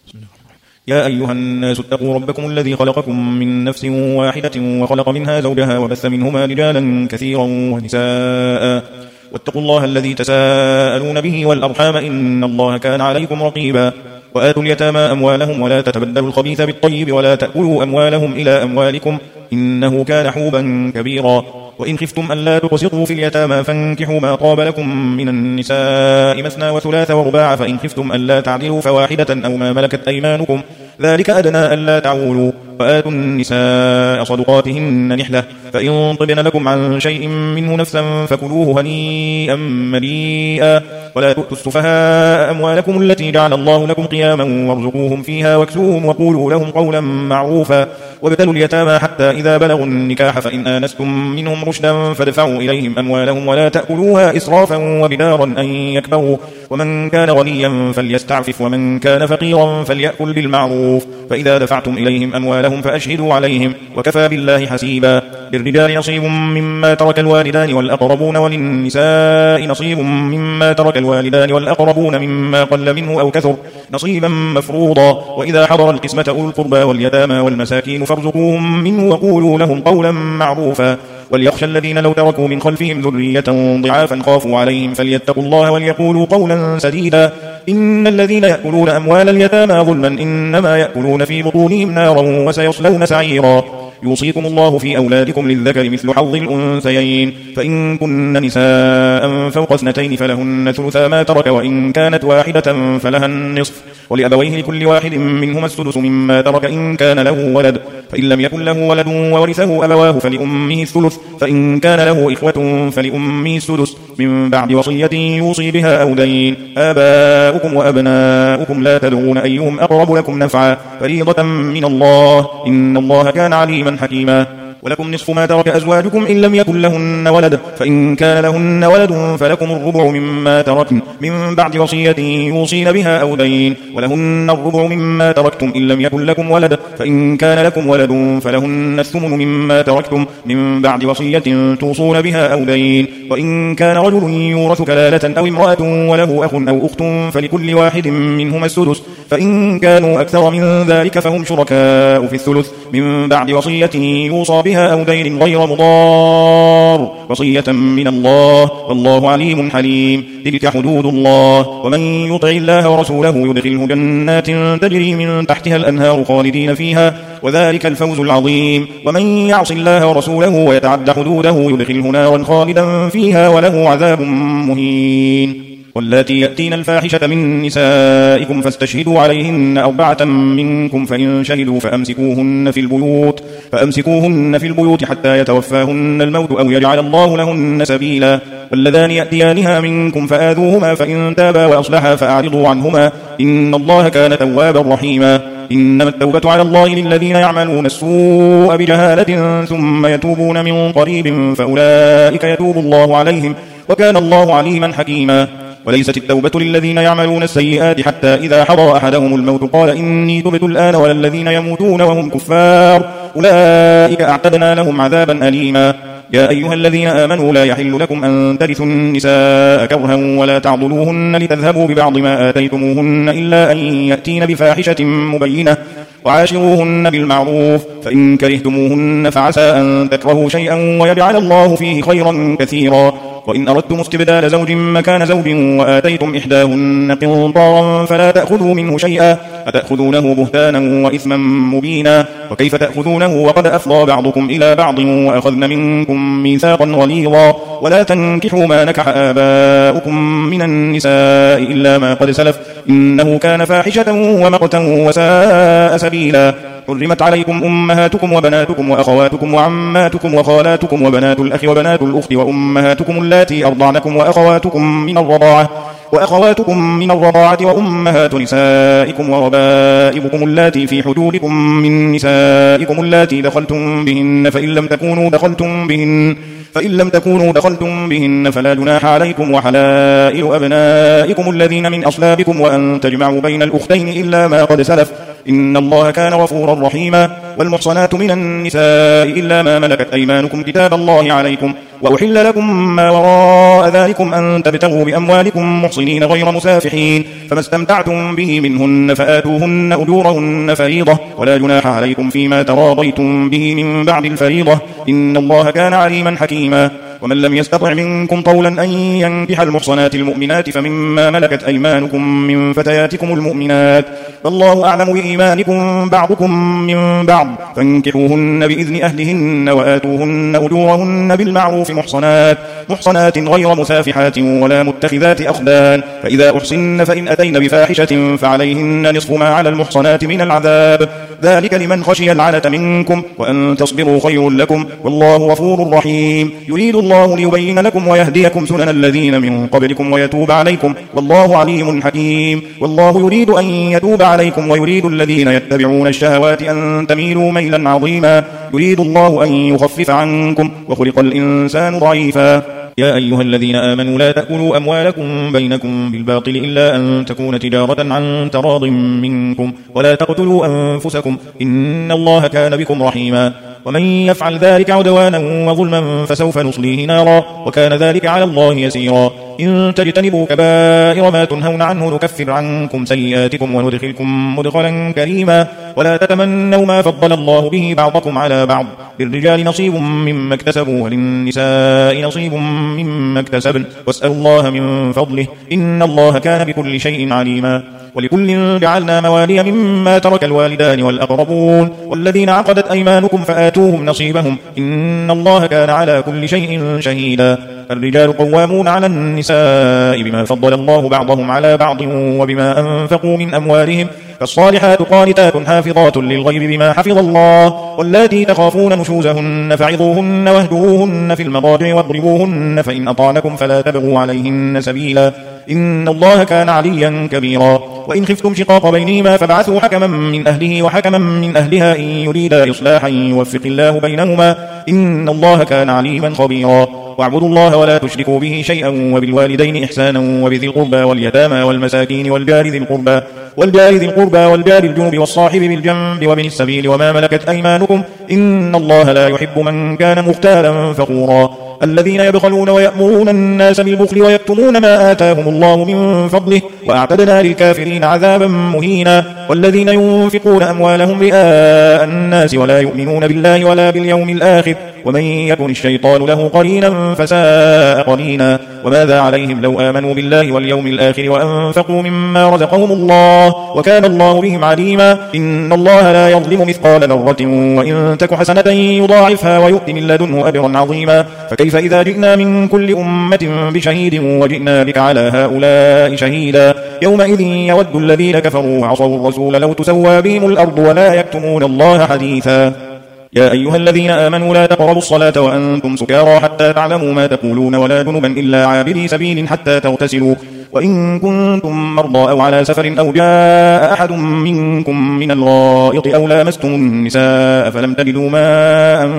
يا أيها الناس اتقوا ربكم الذي خلقكم من نفس واحدة وخلق منها زوجها وبث منهما رجالا كثيرا ونساء واتقوا الله الذي تساءلون به والأرحام إن الله كان عليكم رقيبا وآتوا اليتامى أموالهم ولا تتبدلوا الخبيث بالطيب ولا تأكلوا أموالهم إلى أموالكم إنه كان حوبا كبيرا وإن خفتم ألا تقسطوا في اليتامى فانكحوا ما طاب لكم من النساء مثنى وثلاث ورباع فإن خفتم ألا تعدلوا فواحدة أو ما ملكت أيمانكم ذلك أدنى ألا تعولوا وآتوا النساء صدقاتهن نحلة فإن طبن لكم عن شيء منه نفسا فكلوه هنيئا مريئا ولا تؤتوا السفهاء أموالكم التي جعل الله لكم قياما وارزقوهم فيها واكسوهم وقولوا لهم قولا معروفا وابتلوا اليتامى حتى إذا بلغوا النكاح فإن آنستم منهم رشدا فادفعوا إليهم أموالهم ولا تأكلوها إسرافا وبدارا أن يكبروا ومن كان غنيا فليستعفف ومن كان فقيرا فليأكل بالمعروف فإذا دفعتم إليهم أموالهم فأشهدوا عليهم وكفى بالله حسيبا للرجال نصيب مما ترك الوالدان والأقربون وللنساء نصيب مما ترك الوالدان والأقربون مما قل منه أو كثر نصيبا مفروضا وإذا حضر القسمة أولو القربى واليتامى والمساكين فارزقوهم منه وقولوا لهم قولا معروفا وليخشى الذين لو تركوا من خلفهم ذرية ضعافا خافوا عليهم فليتقوا الله وليقولوا قولا سديدا إن الذين يأكلون أموال اليتامى ظلما إنما يأكلون في بطونهم نارا وسيصلون سعيرا يوصيكم الله في أولادكم للذكر مثل حظ الأنثيين فإن كن نساء فوق اثنتين فلهن ثلثا ما ترك وإن كانت واحدة فلها النصف ولأبويه لكل واحد منهما السدس مما ترك إن كان له ولد فإن لم يكن له ولد وورثه أبواه فلأمه الثلث فإن كان له إخوة فلأمه السدس من بعد وصية يوصي بها أو دين آباؤكم وأبناؤكم لا تدرون أيهم أقرب لكم نفعا فريضة من الله إن الله كان عليما حكيما ولكم نصف ما ترك أزواجكم إن لم يكن لهن ولد فإن كان لهن ولد فلكم الربع مما تركن من بعد وصية يوصين بها أو دين ولهن الربع مما تركتم إن لم يكن لكم ولد فإن كان لكم ولد فلهن الثمن مما تركتم من بعد وصية توصون بها أو دين وإن كان رجل يورث كلالة أو امرأة وله أخ أو أخت فلكل واحد منهما السدس فإن كانوا أكثر من ذلك فهم شركاء في الثلث من بعد وصية يوصى بها أو دين غير مضار وصية من الله والله عليم حليم تلك حدود الله ومن يطع الله ورسوله يدخله جنات تجري من تحتها الأنهار خالدين فيها وذلك الفوز العظيم ومن يعص الله ورسوله ويتعد حدوده يدخله نارا خالدا فيها وله عذاب مهين واللاتي يأتين الفاحشة من نسائكم فاستشهدوا عليهن 4 منكم فإن شهدوا فأمسكوهن في البيوت حتى يتوفاهن الموت أو يجعل الله لهن سبيلا واللذان يأتيانها منكم فآذوهما فإن تابا وأصلحا فأعرضوا عنهما إن الله كان توابا رحيما إنما التوبة على الله للذين يعملون السوء بجهالة ثم يتوبون من قريب فأولئك يتوب الله عليهم وكان الله عليما حكيما وليست التوبة للذين يعملون السيئات حتى إذا حضر أحدهم الموت قال إني تبت الآن ولا الذين يموتون وهم كفار أولئك أعتدنا لهم عذابا أليما يا أيها الذين آمنوا لا يحل لكم أن ترثوا النساء كرها ولا تعضلوهن لتذهبوا ببعض ما آتيتموهن إلا أن يأتين بفاحشة مبينة وعاشروهن بالمعروف فإن كرهتموهن فعسى أن تكرهوا شيئا ويجعل الله فيه خيرا كثيرا وإن أردتم استبدال زوج مكان زوج وآتيتم إحداهن قنطارا فلا تأخذوا منه شيئا أتأخذونه بهتانا وإثما مبينا وكيف تأخذونه وقد أفضى بعضكم إلى بعض وأخذن منكم ميثاقا غليظا ولا تنكحوا ما نكح آباؤكم من النساء إلا ما قد سلف إنه كان فاحشة ومقتا وساء سبيلا حرمت عليكم أمهاتكم وبناتكم وأخواتكم وعماتكم وخالاتكم وبنات الأخ وبنات الأخت وأمهاتكم اللاتي أرضعنكم وأخواتكم من الرضاعة وأمهات نسائكم وربائبكم اللاتي في حجوركم من نسائكم اللاتي دخلتم بهن فإن لم تكونوا دخلتم بهن فلا جناح عليكم وحلائل أبنائكم الذين من أصلابكم وأن تجمعوا بين الأختين إلا ما قد سلف إن الله كان غفورا رحيما. والمحصنات من النساء إلا ما ملكت أيمانكم كتاب الله عليكم، وأحل لكم ما وراء ذلكم أن تبتغوا بأموالكم محصنين غير مسافحين، فما استمتعتم به منهن فآتوهن أجورهن فريضة، ولا جناح عليكم فيما تراضيتم به من بعد الفريضة، إن الله كان عليما حكيما. ومن لم يستطع منكم طولا أن ينكح المحصنات المؤمنات فمما ملكت أيمانكم من فتياتكم المؤمنات، فالله أعلم بإيمانكم بعضكم من بعض، فانكحوهن بإذن أهلهن وآتوهن أجورهن بالمعروف محصنات غير مسافحات ولا متخذات أخدان، فإذا أحصن فإن أتين بفاحشة فعليهن نصف ما على المحصنات من العذاب، ذلك لمن خشي العنة منكم، وأن تصبروا خير لكم، والله غفور رحيم. يريد الله ليبين لكم ويهديكم سنن الذين من قبلكم ويتوب عليكم، والله عليم حكيم. والله يريد أن يتوب عليكم ويريد الذين يتبعون الشهوات أن تميلوا ميلا عظيما، يريد الله أن يخفف عنكم، وخلق الإنسان ضعيفا. يا أيها الذين آمنوا لا تأكلوا أموالكم بينكم بالباطل إلا أن تكون تجارة عن تراض منكم، ولا تقتلوا أنفسكم، إن الله كان بكم رحيما. ومن يفعل ذلك عدوانا وظلما فسوف نصليه نارا، وكان ذلك على الله يسيرا. إن تجتنبوا كبائر ما تنهون عنه نكفر عنكم سيئاتكم وندخلكم مدخلا كريما. ولا تتمنوا ما فضل الله به بعضكم على بعض، للرجال نصيب مما اكتسبوا وللنساء نصيب مما اكتسبن، واسألوا الله من فضله، إن الله كان بكل شيء عليما. ولكل جعلنا موالي مما ترك الوالدان والأقربون والذين عقدت أيمانكم فآتوهم نصيبهم، إن الله كان على كل شيء شهيدا. الرجال قوامون على النساء بما فضل الله بعضهم على بعض وبما أنفقوا من أموالهم، فالصالحات قانتات حافظات للغيب بما حفظ الله، واللاتي تخافون نشوزهن فعظوهن واهجروهن في المضاجع واضربوهن، فإن أطعنكم فلا تبغوا عليهن سبيلا، إن الله كان عليا كبيرا. وإن خفتم شقاق بينهما فابعثوا حكما من أهله وحكما من أهلها إن يريدا إصلاحا يوفق الله بينهما، إن الله كان عليما خبيرا. واعبدوا الله ولا تشركوا به شيئا، وبالوالدين إحسانا، وبذي القربى واليتامى والمساكين والجار ذي القربى والجار الجنب والصاحب بالجنب وابن السبيل وما ملكت أيمانكم، إن الله لا يحب من كان مختالا فخورا. الذين يبخلون ويأمرون الناس بالبخل ويكتمون ما آتاهم الله من فضله، وأعتدنا للكافرين عذابا مهينا. والذين ينفقون أموالهم رئاء الناس ولا يؤمنون بالله ولا باليوم الآخر، ومن يكن الشيطان له قرينا فساء قرينا. وماذا عليهم لو آمنوا بالله واليوم الآخر وأنفقوا مما رزقهم الله، وكان الله بهم عليما. إن الله لا يظلم مثقال ذرة، وإن تك حسنة يضاعفها ويؤت من لدنه أجرا عظيما. فكيف إذا جئنا من كل أمة بشهيد وجئنا بك على هؤلاء شهيدا، يومئذ يود الذين كفروا وعصوا الرسول لو تسوى بهم الأرض ولا يكتمون الله حديثا. يا أيها الذين آمنوا لا تقربوا الصلاة وأنتم سكارى حتى تعلموا ما تقولون، ولا جنبا إلا عابري سبيل حتى تغتسلوا، وإن كنتم مرضى أو على سفر أو جاء أحد منكم من الغائط أو لامستم النساء فلم تجدوا ماء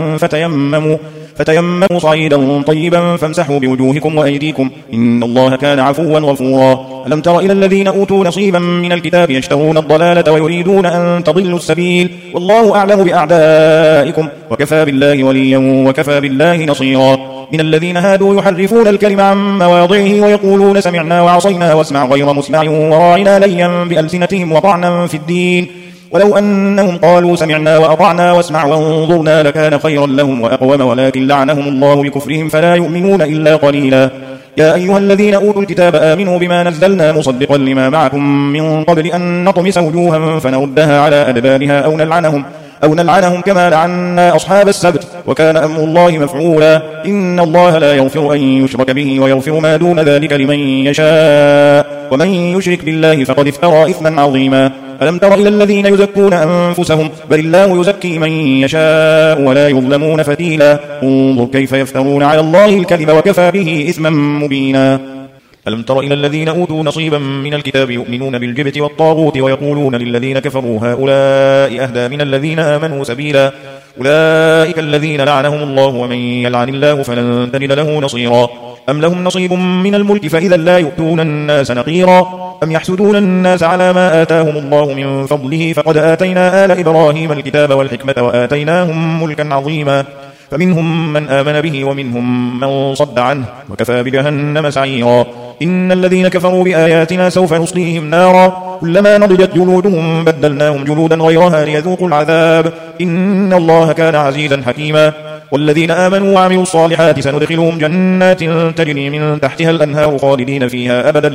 فتيمموا صعيدا طيبا فامسحوا بوجوهكم وأيديكم، إن الله كان عفوا غفورا. ألم تر إلى الذين أوتوا نصيبا من الكتاب يشترون الضلالة ويريدون أن تضلوا السبيل، والله أعلم بأعدائكم، وكفى بالله وليا وكفى بالله نصيرا. من الذين هادوا يحرفون الكلم عن مواضعه ويقولون سمعنا وعصينا واسمع غير مسمع وراعنا ليا بألسنتهم وطعنا في الدين، ولو أنهم قالوا سمعنا وأطعنا واسمع وانظرنا لكان خيرا لهم وأقوم، ولكن لعنهم الله بكفرهم فلا يؤمنون إلا قليلا. يا أيها الذين أوتوا الكتاب آمنوا بما نزلنا مصدقا لما معكم من قبل أن نطمس وجوها فنردها على أدبارها أو نلعنهم كما لعنا أصحاب السبت، وكان أمر الله مفعولا. إن الله لا يغفر أن يشرك به ويغفر ما دون ذلك لمن يشاء، ومن يشرك بالله فقد افترى إثما عظيما. ألم تر إلى الذين يزكون أنفسهم بل الله يزكي من يشاء ولا يظلمون فتيلا. انظر كيف يفترون على الله الكذب وكفى به إثما مبينا. ألم تر إلى الذين أوتوا نصيبا من الكتاب يؤمنون بالجبت والطاغوت ويقولون للذين كفروا هؤلاء أهدى من الذين آمنوا سبيلا، أولئك الذين لعنهم الله، ومن يلعن الله فلن تجد له نصيرا. أم لهم نصيب من الملك فإذا لا يؤتون الناس نقيرا أم يحسدون الناس على ما آتاهم الله من فضله فقد آتينا آل إبراهيم الكتاب والحكمة وآتيناهم ملكا عظيما فمنهم من آمن به ومنهم من صد عنه وكفى بجهنم سعيرا إن الذين كفروا بآياتنا سوف نصليهم نارا كلما نضجت جلودهم بدلناهم جلودا غيرها ليذوقوا العذاب إن الله كان عزيزا حكيما والذين آمنوا وعملوا الصالحات سندخلهم جنات تجري من تحتها الأنهار خالدين فيها أبدا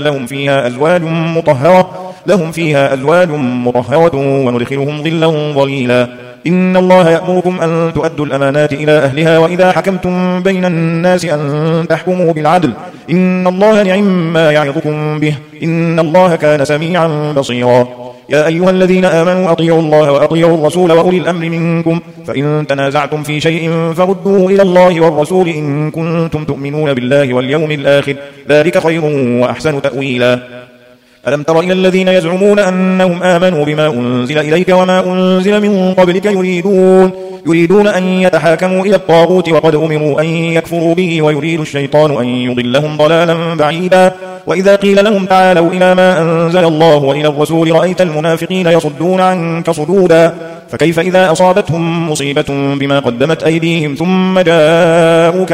لهم فيها أزواج مطهرة وندخلهم ظلا ظليلا إن الله يأمركم أن تؤدوا الأمانات إلى أهلها وإذا حكمتم بين الناس أن تحكموا بالعدل إن الله نعم ما يعظكم به إن الله كان سميعا بصيرا يا أيها الذين آمنوا أطيعوا الله وأطيعوا الرسول وأولي الأمر منكم فإن تنازعتم في شيء فردوه إلى الله والرسول إن كنتم تؤمنون بالله واليوم الآخر ذلك خير وأحسن تأويلا ألم تر إلى الذين يزعمون أنهم آمنوا بما أنزل إليك وما أنزل من قبلك يريدون أن يتحاكموا إلى الطاغوت وقد أمروا أن يكفروا به ويريد الشيطان أن يضلهم ضلالا بعيدا وإذا قيل لهم تعالوا إلى ما أنزل الله وإلى الرسول رأيت المنافقين يصدون عنك صدودا فكيف إذا أصابتهم مصيبة بما قدمت أيديهم ثم جاءوك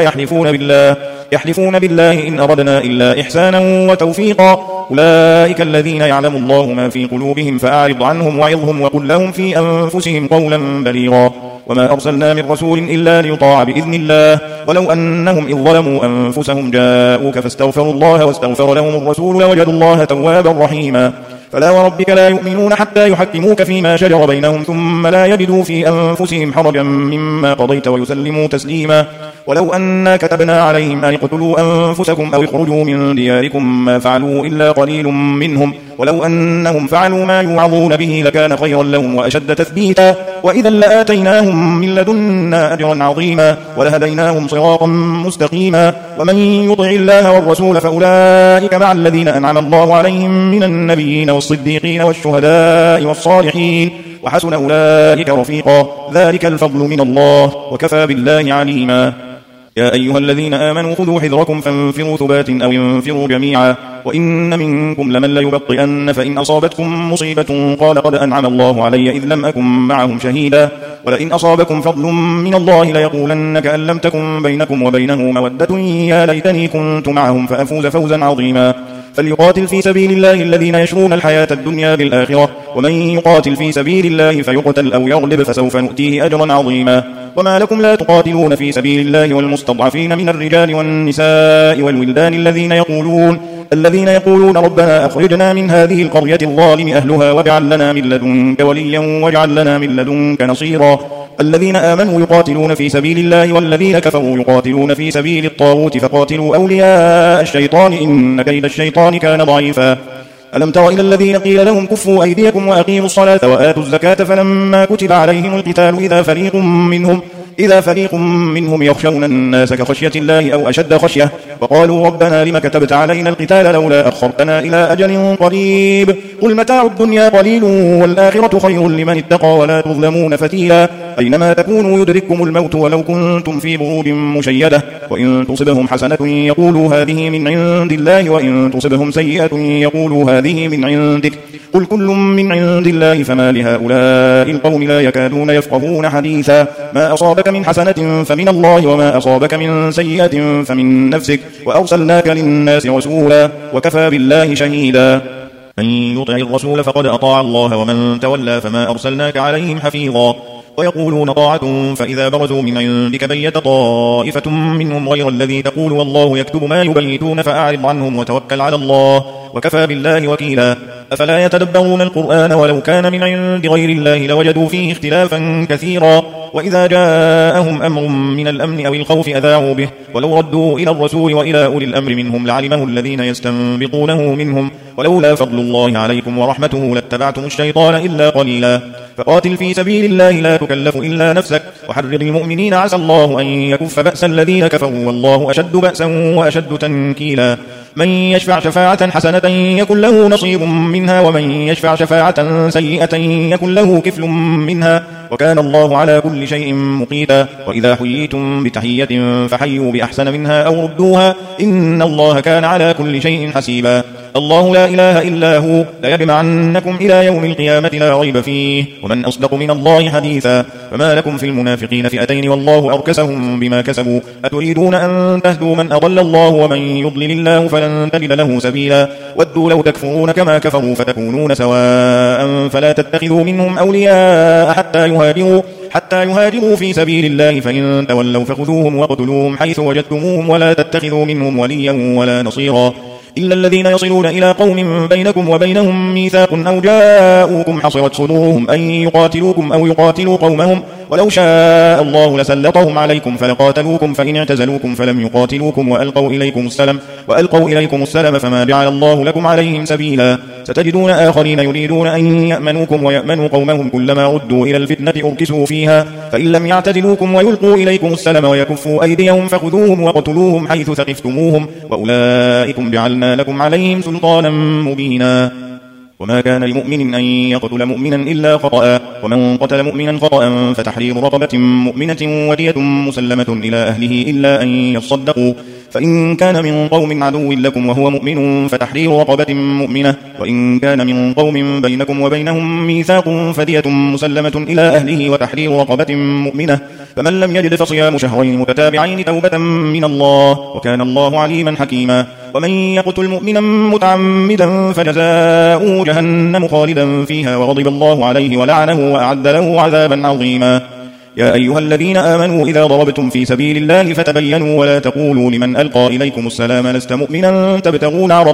يحلفون بالله إن أردنا إلا إحسانا وتوفيقا أولئك الذين يعلم الله ما في قلوبهم فأعرض عنهم وعظهم وقل لهم في أنفسهم قولا بليغا وما أرسلنا من رسول إلا ليطاع بإذن الله ولو أنهم إذ ظلموا أنفسهم جاءوك فاستغفروا الله واستغفر لهم الرسول لوجدوا الله توابا رحيما فلا وربك لا يؤمنون حتى يحكموك فيما شجر بينهم ثم لا يجدوا في أنفسهم حرجا مما قضيت ويسلموا تسليما ولو أنا كتبنا عليهم أن اقتلوا أنفسكم أو اخرجوا من دياركم ما فعلوا إلا قليل منهم ولو أنهم فعلوا ما يوعظون به لكان خيرا لهم وأشد تثبيتا وإذا لآتيناهم من لدنا أجرا عظيما ولهديناهم صراطا مستقيما ومن يطع الله والرسول فأولئك مع الذين أنعم الله عليهم من النبيين والصديقين والشهداء والصالحين وحسن أولئك رفيقا ذلك الفضل من الله وكفى بالله عليما يا أيها الذين آمنوا خذوا حذركم فانفروا ثبات أو انفروا جميعا وإن منكم لمن ليبطئن فإن أصابتكم مصيبة قال قد أنعم الله علي إذ لم أكن معهم شهيدا ولئن أصابكم فضل من الله ليقولن كأن لم تكن بينكم وبينه مودة يا ليتني كنت معهم فأفوز فوزا عظيما فليقاتل في سبيل الله الذين يشرون الحياة الدنيا بالآخرة ومن يقاتل في سبيل الله فيقتل أو يغلب فسوف نؤتيه أجرا عظيما وما لكم لا تقاتلون في سبيل الله والمستضعفين من الرجال والنساء والولدان الذين يقولون ربنا أخرجنا من هذه القرية الظالم أهلها واجعل لنا من لدنك وليا واجعل لنا من لدنك نصيرا الذين آمنوا يقاتلون في سبيل الله والذين كفروا يقاتلون في سبيل الطاغوت فقاتلوا أولياء الشيطان إن كيد الشيطان كان ضعيفا ألم تر إلى الذين قيل لهم كفوا أيديكم وأقيموا الصلاة وآتوا الزكاة فلما كتب عليهم القتال إذا فريق منهم يخشون الناس كخشية الله أو أشد خشية وقالوا ربنا لما كتبت علينا القتال لولا أخرتنا إلى أجل قريب قل متاع الدنيا قليل والآخرة خير لمن اتقى ولا تظلمون فتيلا أينما تكونوا يدرككم الموت ولو كنتم في بروج مشيدة وإن تصبهم حسنة يقولوا هذه من عند الله وإن تصبهم سيئة يقولوا هذه من عندك قل كل من عند الله فما لهؤلاء القوم لا يكادون يفقهون حديثا ما أصابك من حسنة فمن الله وما أصابك من سيئة فمن نفسك وأرسلناك للناس رسولا وكفى بالله شهيدا من يطع الرسول فقد أطاع الله ومن تولى فما أرسلناك عليهم حفيظا ويقولون طاعة فإذا برزوا من عندك بيت طائفة منهم غير الذي تقول والله يكتب ما يبيتون فأعرض عنهم وتوكل على الله وكفى بالله وكيلا أفلا يتدبرون القرآن ولو كان من عند غير الله لوجدوا فيه اختلافا كثيرا وإذا جاءهم أمر من الأمن أو الخوف أذاعوا به ولو ردوا إلى الرسول وإلى أولي الأمر منهم لعلمه الذين يستنبطونه منهم ولولا فضل الله عليكم ورحمته لاتبعتم الشيطان إلا قليلا فقاتل في سبيل الله لا تكلف إلا نفسك وحرر المؤمنين عسى الله أن يكف بأس الذين كفروا والله أشد بأسا وأشد تنكيلا من يشفع شفاعة حسنة يكن له نصيب منها ومن يشفع شفاعة سيئة يكن له كفل منها وكان الله على كل شيء مقيتا. وإذا حييتم بتحية فحيوا بأحسن منها أو ردوها إن الله كان على كل شيء حسيبا. الله لا إله إلا هو ليجمعنكم إلى يوم القيامة لا ريب فيه ومن أصدق من الله حديثا. فما لكم في المنافقين فئتين والله أركسهم بما كسبوا أتريدون أن تهدوا من أضل الله ومن يضلل الله فلن تجد له سبيلا. ودوا لو تكفرون كما كفروا فتكونون سواء فلا تتخذوا منهم أولياء حتى يهاجروا في سبيل الله فإن تولوا فخذوهم واقتلوهم حيث وجدتموهم ولا تتخذوا منهم وليا ولا نصيرا إلا الذين يصلون إلى قوم بينكم وبينهم ميثاق أو جاءوكم حصرت صدورهم أن يقاتلوكم أو يقاتلوا قومهم ولو شاء الله لسلطهم عليكم فلقاتلوكم فإن اعتزلوكم فلم يقاتلوكم وألقوا إليكم السلم فما جعل الله لكم عليهم سبيلا. ستجدون آخرين يريدون أن يأمنوكم ويأمنوا قومهم كلما ردوا إلى الفتنة أركسوا فيها فإن لم يعتزلوكم ويلقوا إليكم السلم ويكفوا أيديهم فخذوهم وقتلوهم حيث ثقفتموهم وأولئكم جعلنا لكم عليهم سلطانا مبينا. وما كان لمؤمن أن يقتل مؤمنا إلا خطأ ومن قتل مؤمنا خطأ فتحرير رقبة مؤمنة ودية مسلمة إلى أهله إلا أن يصدقوا فإن كان من قوم عدو لكم وهو مؤمن فتحرير رقبة مؤمنة وإن كان من قوم بينكم وبينهم ميثاق فدية مسلمة إلى أهله وتحرير رقبة مؤمنة فمن لم يجد فصيام شهرين متتابعين توبة من الله وكان الله عليما حكيما. ومن يقتل مؤمنا متعمدا فجزاؤه جهنم خالدا فيها وغضب الله عليه ولعنه وأعد له عذابا عظيما. يا أيها الذين آمنوا إذا ضربتم في سبيل الله فتبينوا ولا تقولوا لمن ألقى إليكم السلام لست مؤمنا تبتغون عرض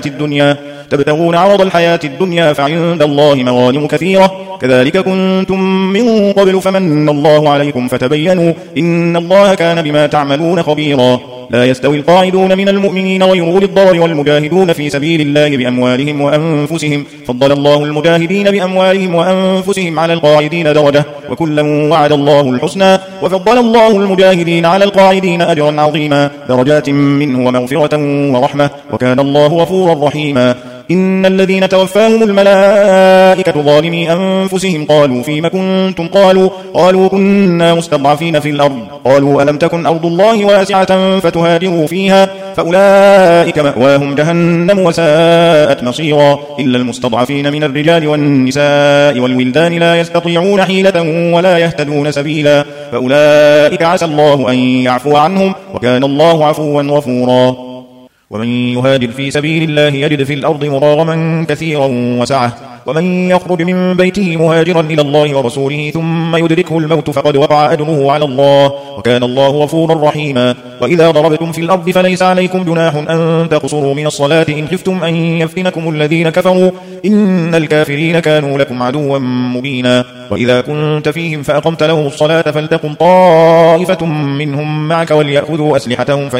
الحياة الدنيا فعند الله مغانم كثيرة كذلك كنتم من قبل فمن الله عليكم فتبينوا إن الله كان بما تعملون خبيرا. لا يستوي القاعدون من المؤمنين غير أولي الضرر والمجاهدون في سبيل الله بأموالهم وأنفسهم فضل الله المجاهدين بأموالهم وأنفسهم على القاعدين درجة وكلا وعد الله الحسنى وفضل الله المجاهدين على القاعدين أجرا عظيما درجات منه ومغفرة ورحمة وكان الله غفورا رحيما. إن الذين توفاهم الملائكة ظالمي أنفسهم قالوا فيم كنتم قالوا كنا مستضعفين في الأرض قالوا ألم تكن أرض الله واسعة فتهاجروا فيها فأولئك مأواهم جهنم وساءت مصيرا إلا المستضعفين من الرجال والنساء والولدان لا يستطيعون حيلة ولا يهتدون سبيلا فأولئك عسى الله أن يعفو عنهم وكان الله عفوا غفورا. ومن يهاجر في سبيل الله يجد في الأرض مراغما كثيرا وسعة ومن يخرج من بيته مهاجرا إلى الله ورسوله ثم يدركه الموت فقد وقع أجره على الله وكان الله غفورا رحيما. وإذا ضربتم في الأرض فليس عليكم جناح أن تقصروا من الصلاة إن خفتم أن يفتنكم الذين كفروا إن الكافرين كانوا لكم عدوا مبينا. وإذا كنت فيهم فأقمت لهم الصلاة فلتقم طائفة منهم معك وليأخذوا أسلحتهم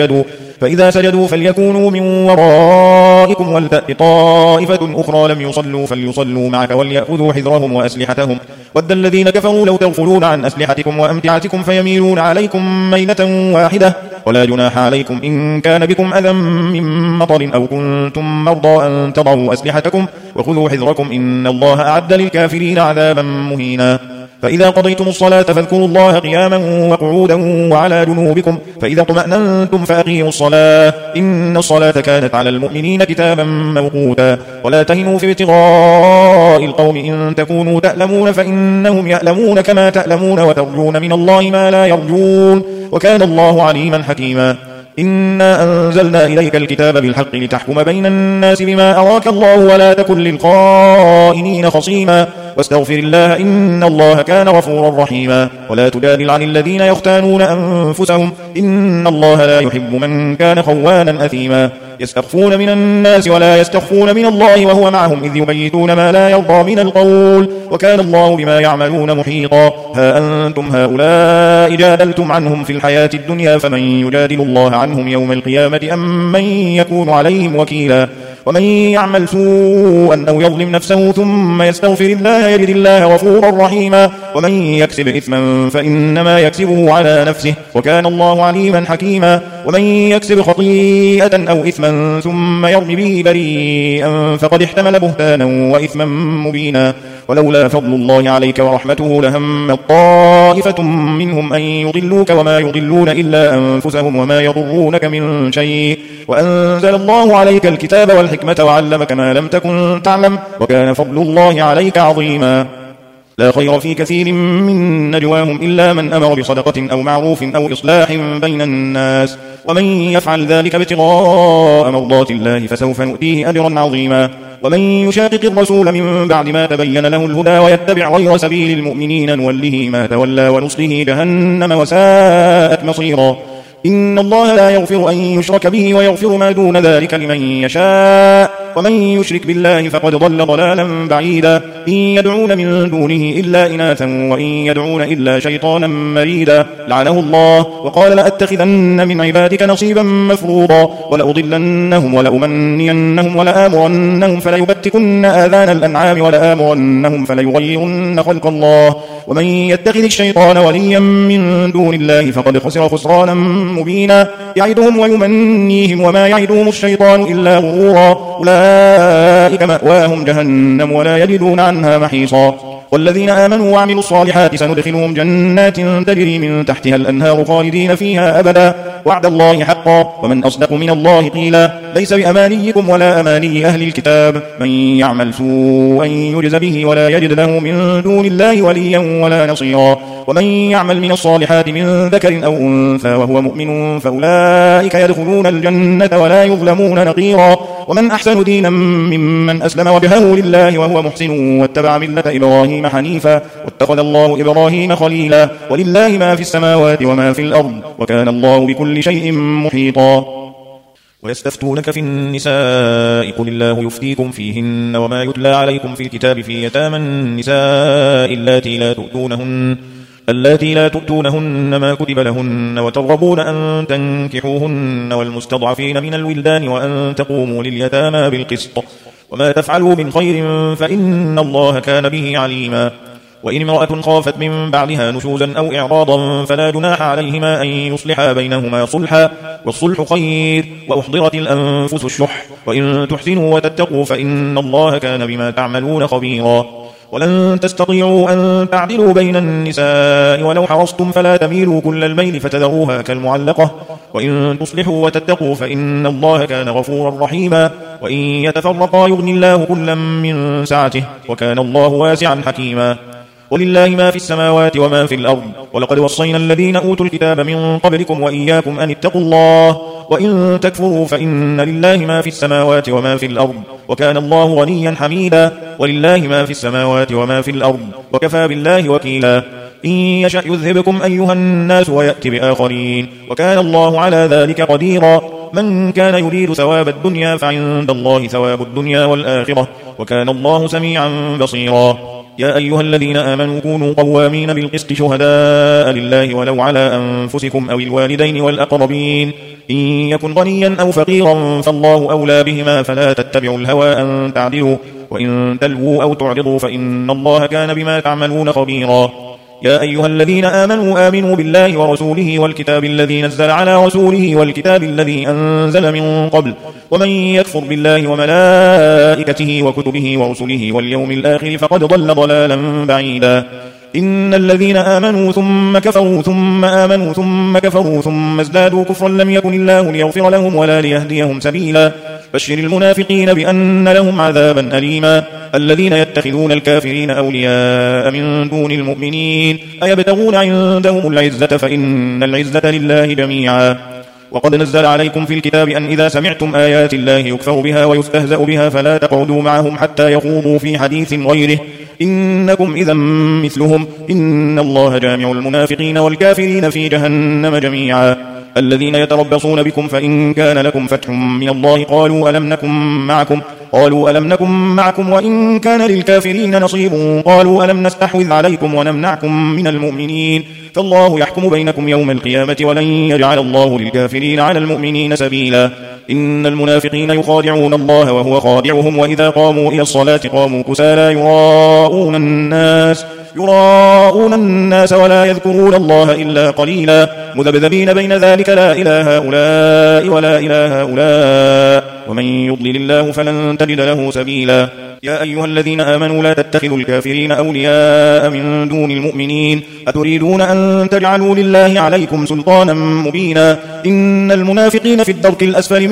فإذا سجدوا فليكونوا من ورائكم ولتأت طائفة أخرى لم يصلوا فليصلوا معك وليأخذوا حذرهم وأسلحتهم ود الذين كفروا لو تغفلون عن أسلحتكم وأمتعتكم فيميلون عليكم ميلة واحدة ولا جناح عليكم إن كان بكم أذى من مطر أو كنتم مرضى أن تضعوا أسلحتكم وخذوا حذركم إن الله أعد للكافرين عذابا مهينا. فإذا قضيتم الصلاة فاذكروا الله قياما وقعودا وعلى جنوبكم فإذا اطمأننتم فأقيموا الصلاة إن الصلاة كانت على المؤمنين كتابا موقوتا. ولا تهنوا في ابتغاء القوم إن تكونوا تألمون فإنهم يألمون كما تألمون وترجون من الله ما لا يرجون وكان الله عليما حكيما. إنا أنزلنا إليك الكتاب بالحق لتحكم بين الناس بما أراك الله ولا تكن للخائنين خصيما واستغفر الله إن الله كان غفورا رحيما. ولا تجادل عن الذين يختانون أنفسهم إن الله لا يحب من كان خوانا أثيما. يستخفون من الناس ولا يستخفون من الله وهو معهم إذ يبيتون ما لا يرضى من القول وكان الله بما يعملون محيطا. ها أنتم هؤلاء جادلتم عنهم في الحياة الدنيا فمن يجادل الله عنهم يوم القيامة أم من يكون عليهم وكيلا. ومن يعمل سوءا أو يظلم نفسه ثم يستغفر الله يجد الله غفورا رحيما. ومن يكسب إثما فإنما يكسبه على نفسه وكان الله عليما حكيما. ومن يكسب خطيئة أو إثما ثم يرمي به بريئا فقد احتمل بهتانا وإثما مبينا. ولولا فضل الله عليك ورحمته لهم طائفة منهم أن يضلوك وما يضلون إلا أنفسهم وما يضرونك من شيء وأنزل الله عليك الكتاب والحكمة وعلمك ما لم تكن تعلم وكان فضل الله عليك عظيما. لا خير في كثير من نجواهم إلا من أمر بصدقة أو معروف أو إصلاح بين الناس ومن يفعل ذلك ابتغاء مرضات الله فسوف نؤتيه أجرا عظيما. ومن يشاقق الرسول من بعد ما تبين له الهدى ويتبع غير سبيل المؤمنين نوله ما تولى ونصله جهنم وساءت مصيرا. إن الله لا يغفر أن يشرك به ويغفر ما دون ذلك لمن يشاء ومن يشرك بالله فقد ضل ضلالا بعيدا. إن يدعون من دونه إلا إناثا وإن يدعون إلا شيطانا مريدا لعنه الله وقال لأتخذن من عبادك نصيبا مفروضا ولأضلنهم ولأمنينهم ولآمرنهم فليبتكن آذان الأنعام ولآمرنهم فليغيرن خلق الله ومن يتخذ الشيطان وليا من دون الله فقد خسر خسرانا مبينا. يعدهم ويمنيهم وما يعدهم الشيطان إلا غرورا. أولئك مأواهم جهنم ولا يجدون عنها محيصا. والذين آمنوا وعملوا الصالحات سندخلهم جنات تجري من تحتها الأنهار خالدين فيها أبدا وعد الله حقا ومن أصدق من الله قيلا. ليس بأمانيكم ولا أماني أهل الكتاب من يعمل سوءا يجز به ولا يجد له من دون الله وليا ولا نصيرا. ومن يعمل من الصالحات من ذكر أو أنثى وهو مؤمن فأولئك يدخلون الجنة ولا يظلمون نقيرا. ومن أحسن دينا ممن أسلم وجهه لله وهو محسن واتبع ملة إبراهيم حنيفا واتخذ الله إبراهيم خليلا. ولله ما في السماوات وما في الأرض وكان الله بكل شيء محيطا. ويستفتونك في النساء قل الله يفتيكم فيهن وما يتلى عليكم في الكتاب في يتامى النساء اللاتي لا تؤتونهن ما كتب لهن وترغبون أن تنكحوهن والمستضعفين من الولدان وأن تقوموا لليتامى بالقسط وما تفعلوا من خير فإن الله كان به عليما. وإن امرأة خافت من بعدها نشوزا أو إعراضا فلا جناح عليهما أن يصلحا بينهما صلحا والصلح خير وأحضرت الأنفس الشح وإن تحسنوا وتتقوا فإن الله كان بما تعملون خبيرا. ولن تستطيعوا أن تعدلوا بين النساء ولو حرصتم فلا تميلوا كل الميل فتذروها كالمعلقة وإن تصلحوا وتتقوا فإن الله كان غفورا رحيما. وإن يتفرقا يغني الله كلا من سعته وكان الله واسعا حكيما. ولله ما في السماوات وما في الأرض ولقد وصينا الذين أوتوا الكتاب من قبلكم وإياكم أن اتقوا الله وإن تكفروا فإن لله ما في السماوات وما في الأرض وكان الله غنيا حميدا. ولله ما في السماوات وما في الأرض وكفى بالله وكيلا. إن يشأ يذهبكم أيها الناس ويأتي بآخرين وكان الله على ذلك قديرا. من كان يريد ثواب الدنيا فعند الله ثواب الدنيا والآخرة وكان الله سميعا بصيرا. يا أيها الذين آمنوا كونوا قوامين بالقسط شهداء لله ولو على أنفسكم أو الوالدين والأقربين إن يكن غنيا أو فقيرا فالله أولى بهما فلا تتبعوا الهوى أن تعدلوا وإن تلووا أو تعرضوا فإن الله كان بما تعملون خبيرا. يا أيها الذين آمنوا بالله ورسوله والكتاب الذي نزل على رسوله والكتاب الذي أنزل من قبل ومن يكفر بالله وملائكته وكتبه ورسله واليوم الآخر فقد ضل ضلالا بعيدا. إن الذين آمنوا ثم كفروا ثم آمنوا ثم كفروا ثم ازدادوا كفرا لم يكن الله ليغفر لهم ولا ليهديهم سبيلا. بشر المنافقين بأن لهم عذابا أليما. الذين يتخذون الكافرين أولياء من دون المؤمنين أيبتغون عندهم العزة فإن العزة لله جميعا. وقد نزل عليكم في الكتاب أن إذا سمعتم آيات الله يكفر بها ويستهزأ بها فلا تقعدوا معهم حتى يخوضوا في حديث غيره إنكم إذا مثلهم إن الله جامع المنافقين والكافرين في جهنم جميعا. الذين يتربصون بكم فإن كان لكم فتح من الله قالوا ألم نكن معكم وإن كان للكافرين نصيب قالوا ألم نستحوذ عليكم ونمنعكم من المؤمنين فالله يحكم بينكم يوم القيامة ولن يجعل الله للكافرين على المؤمنين سبيلا. إن المنافقين يخادعون الله وهو خادعهم وإذا قاموا إلى الصلاة قاموا كسالى يراءون الناس ولا يذكرون الله إلا قليلا مذبذبين بين ذلك لا إله هؤلاء ولا إله هؤلاء ومن يضلل الله فلن تجد له سبيلا. يا أيها الذين آمنوا لا تتخذوا الكافرين أولياء من دون المؤمنين أتريدون أن تجعلوا لله عليكم سلطانا مبينا إن المنافقين في الدرك الأسفل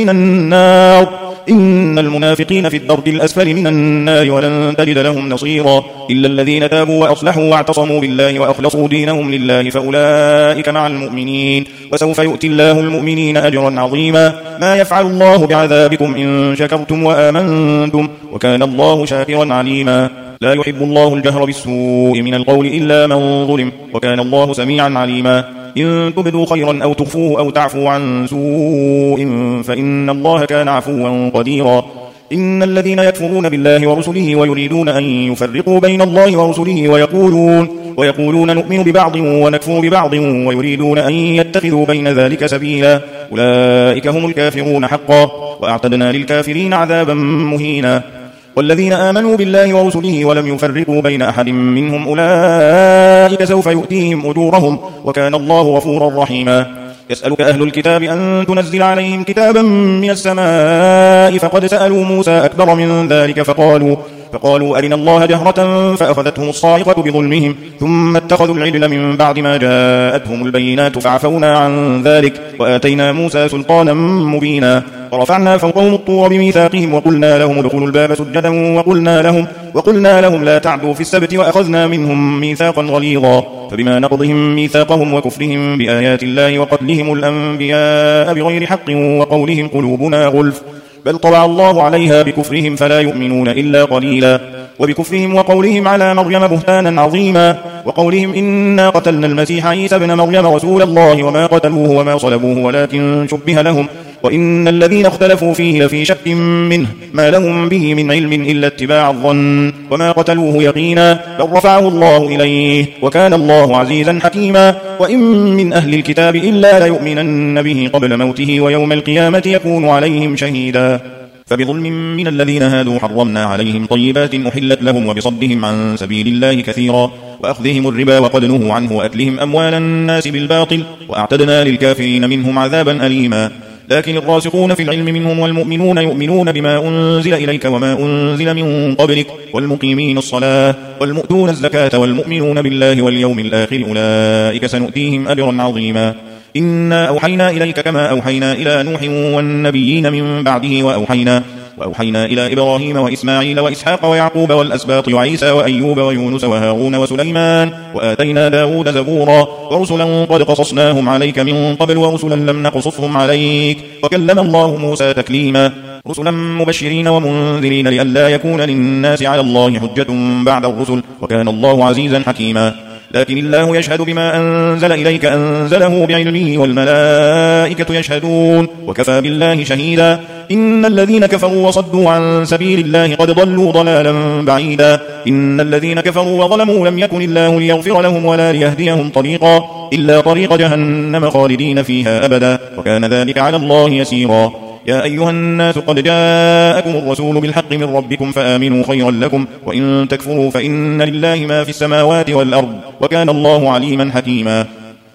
من النار ولن تجد لهم نصيرا إلا الذين تابوا وأصلحوا واعتصموا بالله وأخلصوا دينهم لله فأولئك مع المؤمنين وسوف يؤتي الله المؤمنين أجرا عظيما ما يفعل الله بعذابكم إن شكرتم وآمنتم وكان الله شاكرا عليما لا يحب الله الجهر بالسوء من القول إلا من ظلم وكان الله سميعا عليما إن تبدوا خيرا أو تخفوه أو تعفوا عن سوء فإن الله كان عفوا قديرا إن الذين يكفرون بالله ورسله ويريدون أن يفرقوا بين الله ورسله ويقولون نؤمن ببعض ونكفر ببعض ويريدون أن يتخذوا بين ذلك سبيلا أولئك هم الكافرون حقا وأعتدنا للكافرين عذابا مهينا والذين آمنوا بالله ورسله ولم يفرقوا بين أحد منهم أولئك سوف يؤتيهم أجورهم وكان الله غفورا رحيما يسألك أهل الكتاب أن تنزل عليهم كتابا من السماء فقد سألوا موسى أكبر من ذلك فقالوا أرنا الله جهرة فأخذتهم الصاعقة بظلمهم ثم اتخذوا العجل من بعد ما جاءتهم البينات فعفونا عن ذلك وآتينا موسى سلطانا مبينا ورفعنا فوقهم الطور بميثاقهم وقلنا لهم ادخلوا الباب سجدا وقلنا لهم لا تعدوا في السبت وأخذنا منهم ميثاقا غليظا فبما نقضهم ميثاقهم وكفرهم بآيات الله وقتلهم الأنبياء بغير حق وقولهم قلوبنا غلف بل طبع الله عليها بكفرهم فلا يؤمنون إلا قليلا وبكفرهم وقولهم على مريم بهتانا عظيما وقولهم إنا قتلنا المسيح عيسى ابن مريم رسول الله وما قتلوه وما صلبوه ولكن شبه لهم وإن الذين اختلفوا فيه لفي شك منه ما لهم به من علم إلا اتباع الظن وما قتلوه يقينا بل رفعه الله إليه وكان الله عزيزا حكيما وإن من أهل الكتاب إلا ليؤمنن به قبل موته ويوم القيامة يكون عليهم شهيدا فبظلم من الذين هادوا حرمنا عليهم طيبات أحلت لهم وبصدهم عن سبيل الله كثيرا وأخذهم الربا وقد نهوا عنه وأكلهم أموال الناس بالباطل وأعتدنا للكافرين منهم عذابا أليما لكن الراسخون في العلم منهم والمؤمنون يؤمنون بما أنزل إليك وما أنزل من قبلك والمقيمين الصلاة والمؤتون الزكاة والمؤمنون بالله واليوم الآخر أولئك سنؤتيهم أجرا عظيما إنا أوحينا إليك كما أوحينا إلى نوح والنبيين من بعده وأوحينا إلى إبراهيم وإسماعيل وإسحاق ويعقوب والأسباط وعيسى وأيوب ويونس وهارون وسليمان وآتينا داود زبورا ورسلا قد قصصناهم عليك من قبل ورسلا لم نقصصهم عليك وكلم الله موسى تكليما رسلا مبشرين ومنذرين لئلا يكون للناس على الله حجة بعد الرسل وكان الله عزيزا حكيما لكن الله يشهد بما أنزل إليك أنزله بعلمه والملائكة يشهدون وكفى بالله شهيدا إن الذين كفروا وصدوا عن سبيل الله قد ضلوا ضلالا بعيدا إن الذين كفروا وظلموا لم يكن الله ليغفر لهم ولا ليهديهم طريقا إلا طريق جهنم خالدين فيها أبدا وكان ذلك على الله يسيرا يا أيها الناس قد جاءكم الرسول بالحق من ربكم فآمنوا خيرا لكم وإن تكفروا فإن لله ما في السماوات والأرض وكان الله عليما حكيما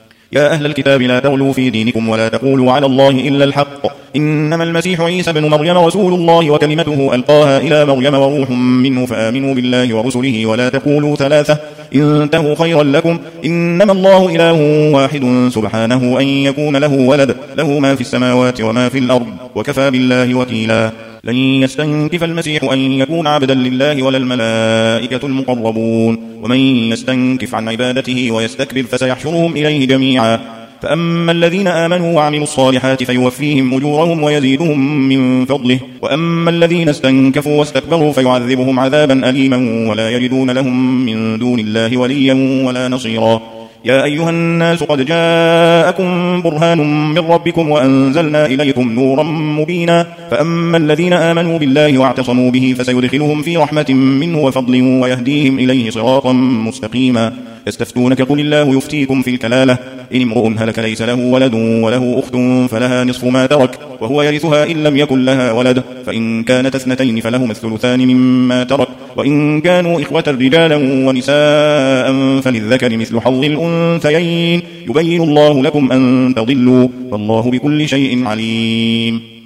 يا أهل الكتاب لا تغلوا في دينكم ولا تقولوا على الله إلا الحق إنما المسيح عيسى بن مريم رسول الله وكلمته ألقاها إلى مريم وروح منه فآمنوا بالله ورسله ولا تقولوا ثلاثة انتهوا خيرا لكم إنما الله إله واحد سبحانه أن يكون له ولد له ما في السماوات وما في الأرض وكفى بالله وكيلا لن يستنكف المسيح أن يكون عبدا لله ولا الملائكة المقربون ومن يستنكف عن عبادته ويستكبر فسيحشرهم إليه جميعا فأما الذين آمنوا وعملوا الصالحات فيوفيهم أجورهم ويزيدهم من فضله وأما الذين استنكفوا واستكبروا فيعذبهم عذابا أليما ولا يجدون لهم من دون الله وليا ولا نصيرا يا أيها الناس قد جاءكم برهان من ربكم وأنزلنا إليكم نورا مبينا فأما الذين آمنوا بالله واعتصموا به فسيدخلهم في رحمة منه وفضل ويهديهم إليه صراطا مستقيما يستفتونك قل الله يفتيكم في الكلالة إن امرؤ هلك ليس له ولد وله أخت فلها نصف ما ترك وهو يرثها إن لم يكن لها ولد فإن كانت اثنتين فلهما الثلثان مما ترك وإن كانوا إخوة رجالا ونساء فللذكر مثل حظ الأنثيين يبين الله لكم أن تضلوا والله بكل شيء عليم